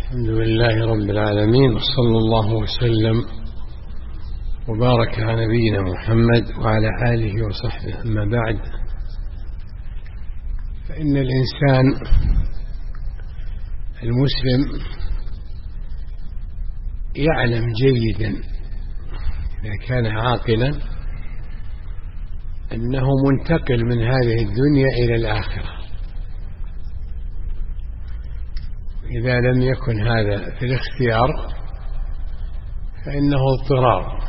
الحمد لله رب العالمين، وصلى الله وسلم وبارك على نبينا محمد وعلى آله وصحبه. أما بعد، فإن الإنسان المسلم يعلم جيدا إذا كان عاقلا أنه منتقل من هذه الدنيا إلى الآخرة. إذا لم يكن هذا في الاختيار فإنه اضطرار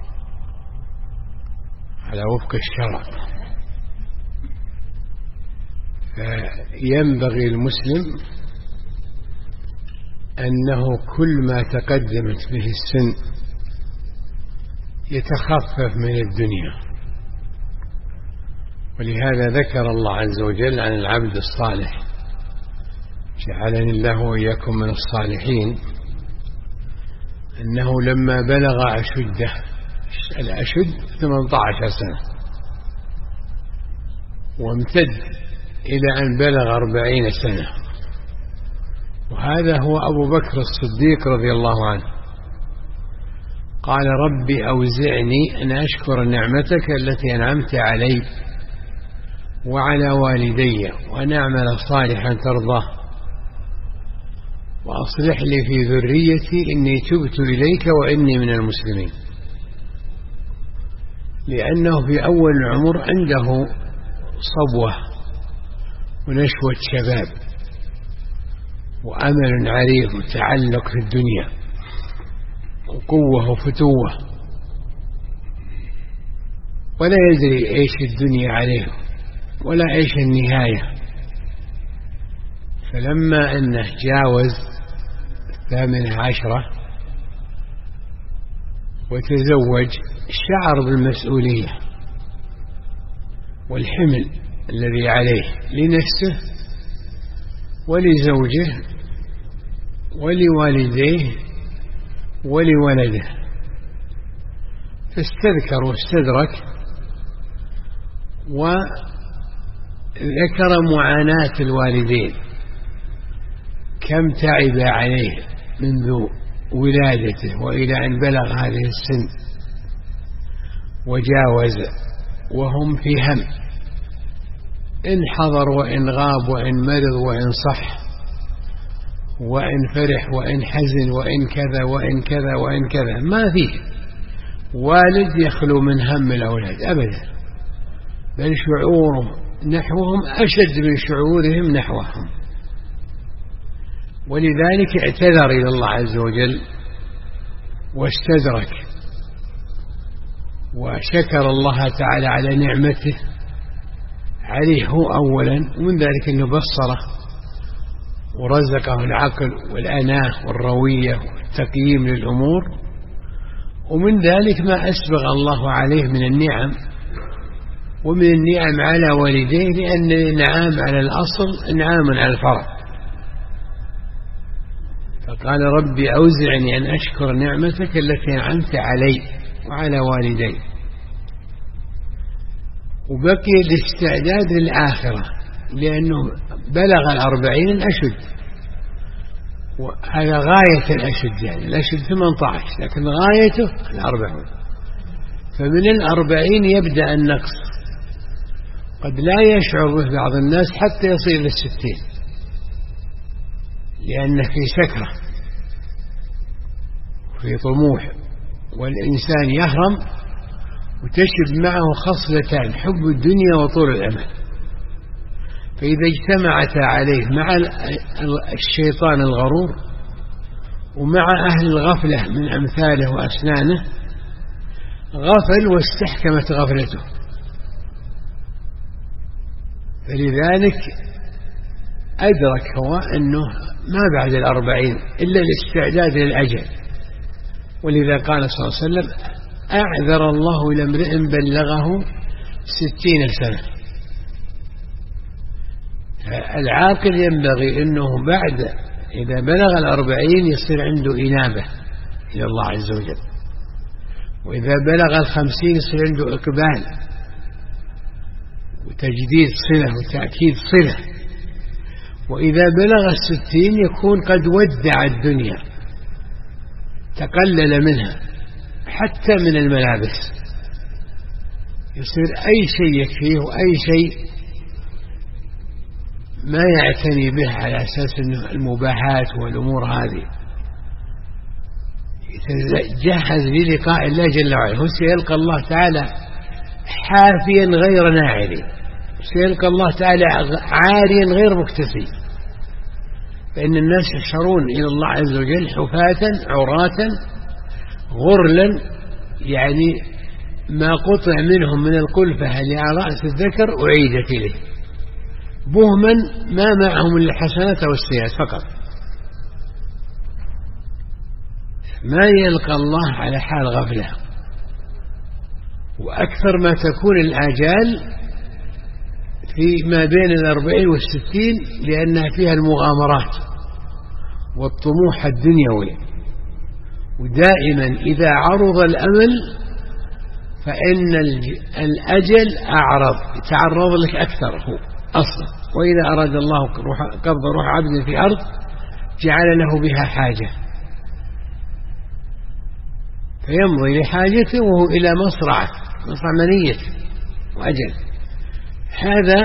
على وفق الشرع. فينبغي المسلم أنه كل ما تقدمت به السن يتخفف من الدنيا. ولهذا ذكر الله عز وجل عن العبد الصالح، جعلني الله وإياكم من الصالحين، أنه لما بلغ أشده، الأشد 18 سنة، وامتد إلى أن بلغ 40 سنة. وهذا هو أبو بكر الصديق رضي الله عنه، قال: ربي أوزعني أن أشكر نعمتك التي أنعمت علي وعلى والدي وأن أعمل صالحا ترضاه وأصلح لي في ذريتي إني تبت إليك وإني من المسلمين. لأنه في أول العمر عنده صبوة ونشوة شباب وأمل عريض وتعلق في الدنيا وقوة وفتوة، ولا يدري إيش الدنيا عليه ولا إيش النهاية. فلما أنه جاوز 18 وتزوج شعر بالمسؤولية والحمل الذي عليه لنفسه ولزوجه ولوالديه ولولده، فاستذكر واستدرك وذكر معاناة الوالدين، كم تعب عليه منذ ولادته وإلى أن بلغ هذه السن وجاوز وهم في هم، إن حضر وإن غاب وإن مرض وإن صح وإن فرح وإن حزن وإن كذا وإن كذا وإن كذا. ما فيه والد يخلو من هم الأولاد أبدا، بل شعوره نحوهم أشد من شعورهم نحوهم. ولذلك اعتذر إلى الله عز وجل واستدرك وشكر الله تعالى على نعمته عليه هو أولا، ومن ذلك أنه بصره ورزقه العقل والأناة والروية والتقييم للأمور، ومن ذلك ما أسبغ الله عليه من النعم، ومن النعم على والديه، لأن الإنعام على الأصل إنعام على الفرع. فقال: ربي أوزعني أن أشكر نعمتك التي أنعمت علي وعلى والدي. وبقي الاستعداد للآخرة، لأنه بلغ 40 أشد، وهذا غاية الأشد، يعني الأشد 18، لكن غايته 40. فمن 40 يبدأ النقص، قد لا يشعر به بعض الناس حتى يصل 60، لأنه في سكرة وفي طموح، والإنسان يهرم وتشب معه خصلتان: حب الدنيا وطول الأمل. فإذا اجتمعتا عليه مع الشيطان الغرور ومع أهل الغفلة من أمثاله وأسنانه، غفل واستحكمت غفلته. فلذلك أدرك هو أنه ما بعد 40 إلا الاستعداد للأجل. ولذا قال صلى الله عليه وسلم: أعذر الله إلى امرئ بلغه 60 سنة. العاقل ينبغي أنه بعد إذا بلغ 40 يصير عنده إنابة إلى الله عز وجل، وإذا بلغ 50 يصير عنده إقبال وتجديد صلة وتأكيد صلة، وإذا بلغ 60 يكون قد ودع الدنيا، تقلل منها حتى من الملابس، يصير أي شيء يكفيه وأي شيء ما يعتني به على أساس أنه المباحات والأمور هذه، يتجهز للقاء الله جل وعلا. هو سيلقى الله تعالى حافيا غير ناعل، سيلقى الله تعالى عاريا غير مكتسي، فإن الناس يحشرون إلى الله عز وجل حفاة عراة غرلا، يعني ما قطع منهم من القلفة لرأس الذكر أعيدت إليه، بهما ما معهم إلا الحسنات والسيئات فقط، ما يلقى الله على حال غفلة. وأكثر ما تكون الآجال فيما بين 40 و60، لأنها فيها المغامرات والطموح الدنيوي، ودائما إذا عرض الأمل فإن الأجل أعرض، يتعرض لك أكثر هو أصلا. وإذا أراد الله قبض روح عبد في أرض جعل له بها حاجة، فيمضي لحاجته وهو إلى مصرع منية وأجل. هذا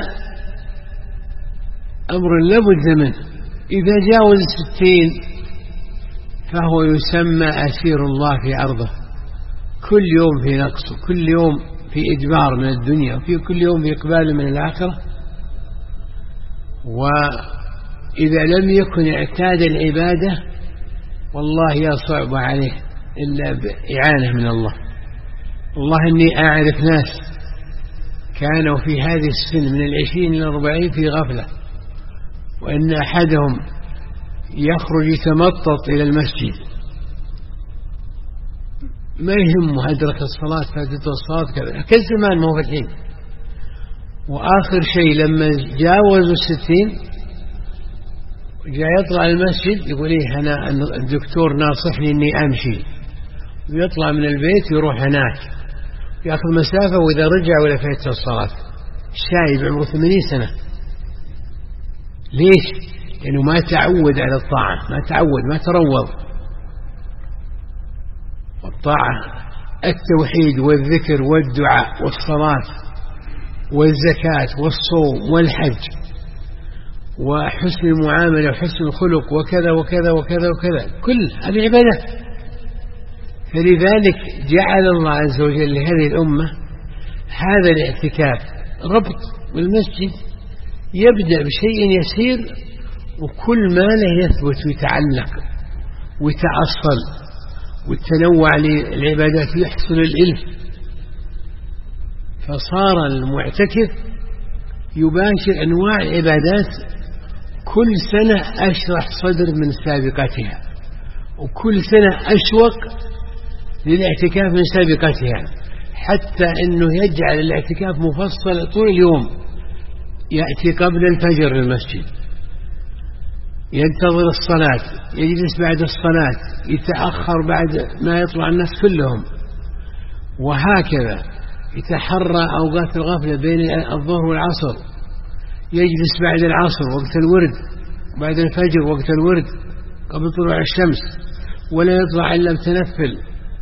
أمر لابد منه. إذا جاوز 60 فهو يسمى أسير الله في أرضه، كل يوم في نقص، وكل يوم في إدبار من الدنيا، وفي كل يوم في إقبال من الآخرة. وإذا لم يكن اعتاد العبادة والله يصعب عليه إلا بإعانة من الله. والله إني أعرف ناس كانوا في هذه السن من 20 إلى 40 في غفلة، وإن أحدهم يخرج يتمطط إلى المسجد ما يهمه أدرك الصلاة فاتته الصلاة كذا، كل زمان ما هو في الحين. وآخر شيء لما جاوزوا 60 جاء يطلع المسجد يقول إيه أنا الدكتور ناصحني إني أمشي، ويطلع من البيت يروح هناك يأخذ مسافة، وإذا رجع ولا فاتته الصلاة. الشايب عمره 80 سنة. ليش؟ لأنه ما تعود على الطاعة، ما تعود، ما تروض. والطاعة التوحيد والذكر والدعاء والصلاة والزكاة والصوم والحج وحسن المعاملة وحسن الخلق وكذا وكذا وكذا وكذا، كل هذه عبادة. فلذلك جعل الله عز وجل لهذه الأمة هذا الاعتكاف ربط بالمسجد، يبدأ بشيء يسير وكل ما له يثبت ويتعلق ويتأصل، والتنوع للعبادات يحصل الإلف. فصار المعتكف يباشر أنواع العبادات كل سنة أشرح صدر من سابقتها، وكل سنة أشوق للاعتكاف من سابقتها، حتى أنه يجعل الاعتكاف مفصل طول اليوم. يأتي قبل الفجر للمسجد، ينتظر الصلاة، يجلس بعد الصلاة، يتأخر بعد ما يطلع الناس كلهم، وهكذا يتحرى أوقات الغفلة بين الظهر والعصر، يجلس بعد العصر وقت الورد، بعد الفجر وقت الورد قبل طلوع الشمس، ولا يطلع إلا متنفل،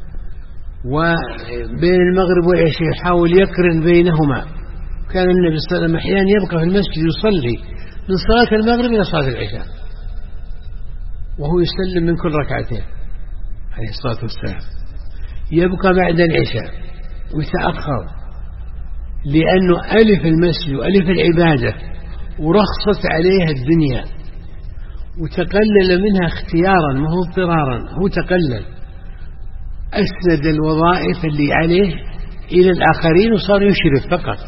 وبين المغرب والعشاء يحاول يقرن بينهما. كان النبي صلى الله عليه وسلم أحيانا يبقى في المسجد يصلي من صلاة المغرب إلى صلاة العشاء وهو يسلم من كل ركعتين عليه الصلاة والسلام، يبقى بعد العشاء ويتأخر، لأنه ألف المسجد وألف العبادة ورخصت عليها الدنيا وتقلل منها اختيارا ما هو اضطرارا، هو تقلل، أسند الوظائف اللي عليه إلى الآخرين وصار يشرف فقط.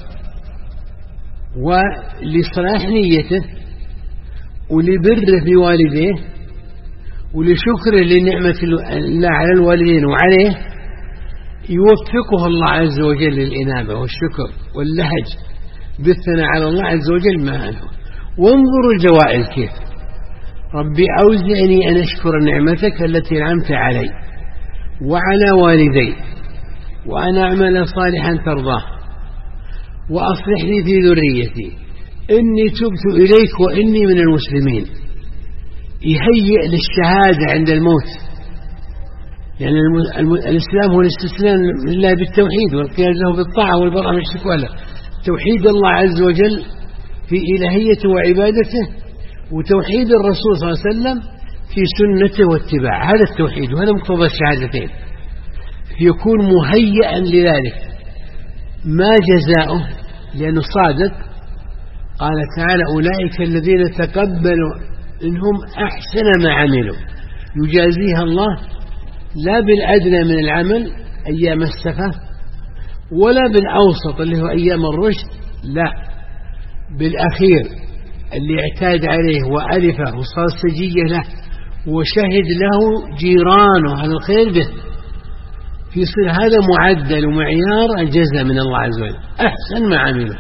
ولصلاح نيته ولبره في والديه ولشكره لنعمة الله على الوالدين وعليه، يوفقه الله عز وجل للإنابة والشكر واللهج بالثناء على الله عز وجل ما أنه. وانظروا الجوائز كيف: ربي أوزعني أن أشكر نعمتك التي أنعمت علي وعلى والدي وأن أعمل صالحا ترضاه وأصلح لي في ذريتي إني تبت إليك وإني من المسلمين، يهيئ للشهادة عند الموت، لأن الإسلام هو الاستسلام لله بالتوحيد والقيام له بالطاعة والبراءة من الشرك والله، توحيد الله عز وجل في إلهيته وعبادته، وتوحيد الرسول صلى الله عليه وسلم في سنته واتباع، هذا التوحيد وهذا مقتضى الشهادتين، يكون مهيئا لذلك. ما جزاؤه؟ لأنه صادق. قال تعالى أولئك الذين تقبلوا إنهم أحسن ما عملوا، يجازيها الله لا بالأدنى من العمل أيام السفة ولا بالأوسط اللي هو أيام الرشد، لا، بالأخير اللي اعتاد عليه وألفه وصار سجية له وشهد له جيرانه على الخير به، فيصير هذا معدل ومعيار الجزاء من الله عز وجل، أحسن ما عملوا.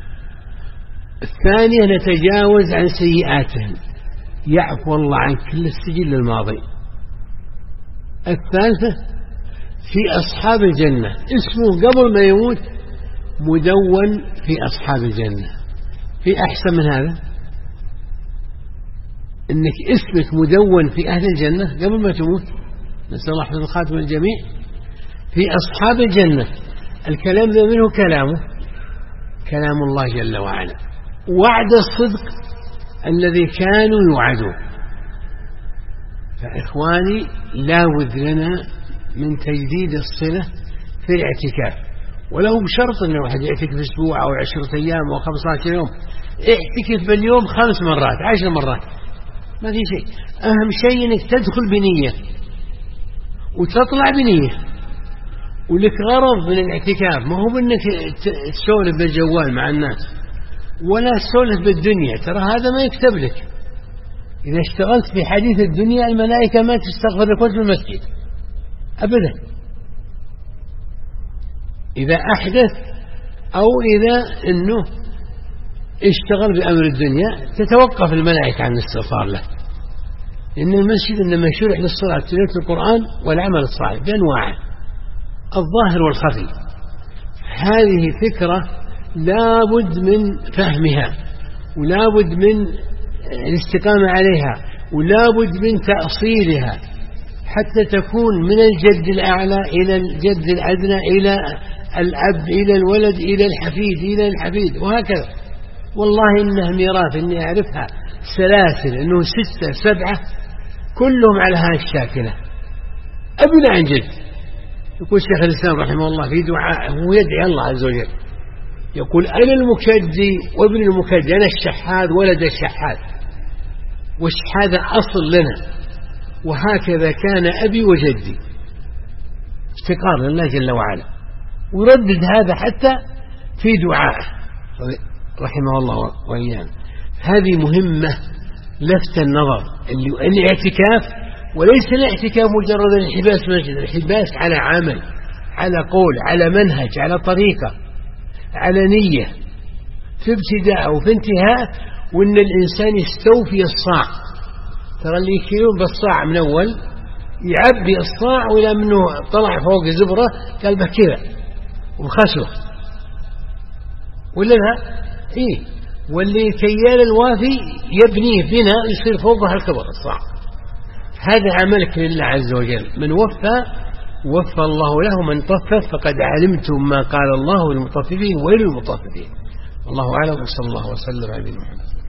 الثانية نتجاوز عن سيئاتهم، يعفو الله عن كل السجل الماضي. الثالثة في أصحاب الجنة، اسمه قبل ما يموت مدون في أصحاب الجنة. في أحسن من هذا؟ إنك اسمك مدون في أهل الجنة قبل ما تموت، نسأل الله حسن الخاتمة الجميع. في أصحاب الجنة، الكلام ذا منه كلام الله جل وعلا، وعد الصدق الذي كانوا يوعدون. فإخواني لا بد لنا من تجديد الصلة في الاعتكاف، ولو بشرط أن الواحد يعتكف أسبوع أو 10 أيام أو 15 يوم. اعتكف باليوم 5 مرات 10 مرات ما في شيء، أهم شيء أنك تدخل بنية وتطلع بنية، ولك غرض من الاعتكاف، ما هو بأنك تسولف بالجوال مع الناس ولا تسولف بالدنيا، ترى هذا ما يكتب لك. إذا اشتغلت في حديث الدنيا الملائكة ما تستغفر لك في المسجد أبدا. إذا أحدث أو إذا أنه اشتغل بأمر الدنيا تتوقف الملائكة عن الاستغفار له، لأن المسجد إنما شرع للصلاة، تلاوة القرآن والعمل الصالح بأنواعه الظاهر والخفي. هذه فكرة لا بد من فهمها ولا بد من الاستقامة عليها ولا بد من تأصيلها حتى تكون من الجد الأعلى إلى الجد الأدنى إلى الأب إلى الولد إلى الحفيد وهكذا. والله إنها ميراث، إني أعرفها سلاسل، إنه 6 7 كلهم على هذه الشاكلة أبناء عن جد. يقول شيخ الإسلام رحمه الله في دعاء، هو يدعي الله عز وجل، يقول أنا المكدي وابن المكدي، أنا الشحاذ ولد الشحاذ، والشحاذ أصل لنا، وهكذا كان أبي وجدي، افتقار لله جل وعلا. وردد هذا حتى في دعائه رحمه الله وإياه. هذه مهمة لفت النظر، الاعتكاف، وليس الاعتكاف مجرد الحباس مسجد، الحباس على عمل، على قول، على منهج، على طريقة، على نية في ابتداء وفي انتهاء، وإن الإنسان يستوفي الصاع. ترى اللي يكيلون بالصاع من أول يعبي الصاع، وإلى منه طلع فوق زبرة قال بكذا وخسر، ولا لا؟ إيه، واللي كيال الوافي يبنيه بناء يصير فوقها الكبر الصاع. هذا عملك لله عز وجل، من وفى الله له، من طفف فقد علمتم ما قال الله للمطففين وللمطففين. والله أعلم، وصلى الله وسلم على نبينا محمد.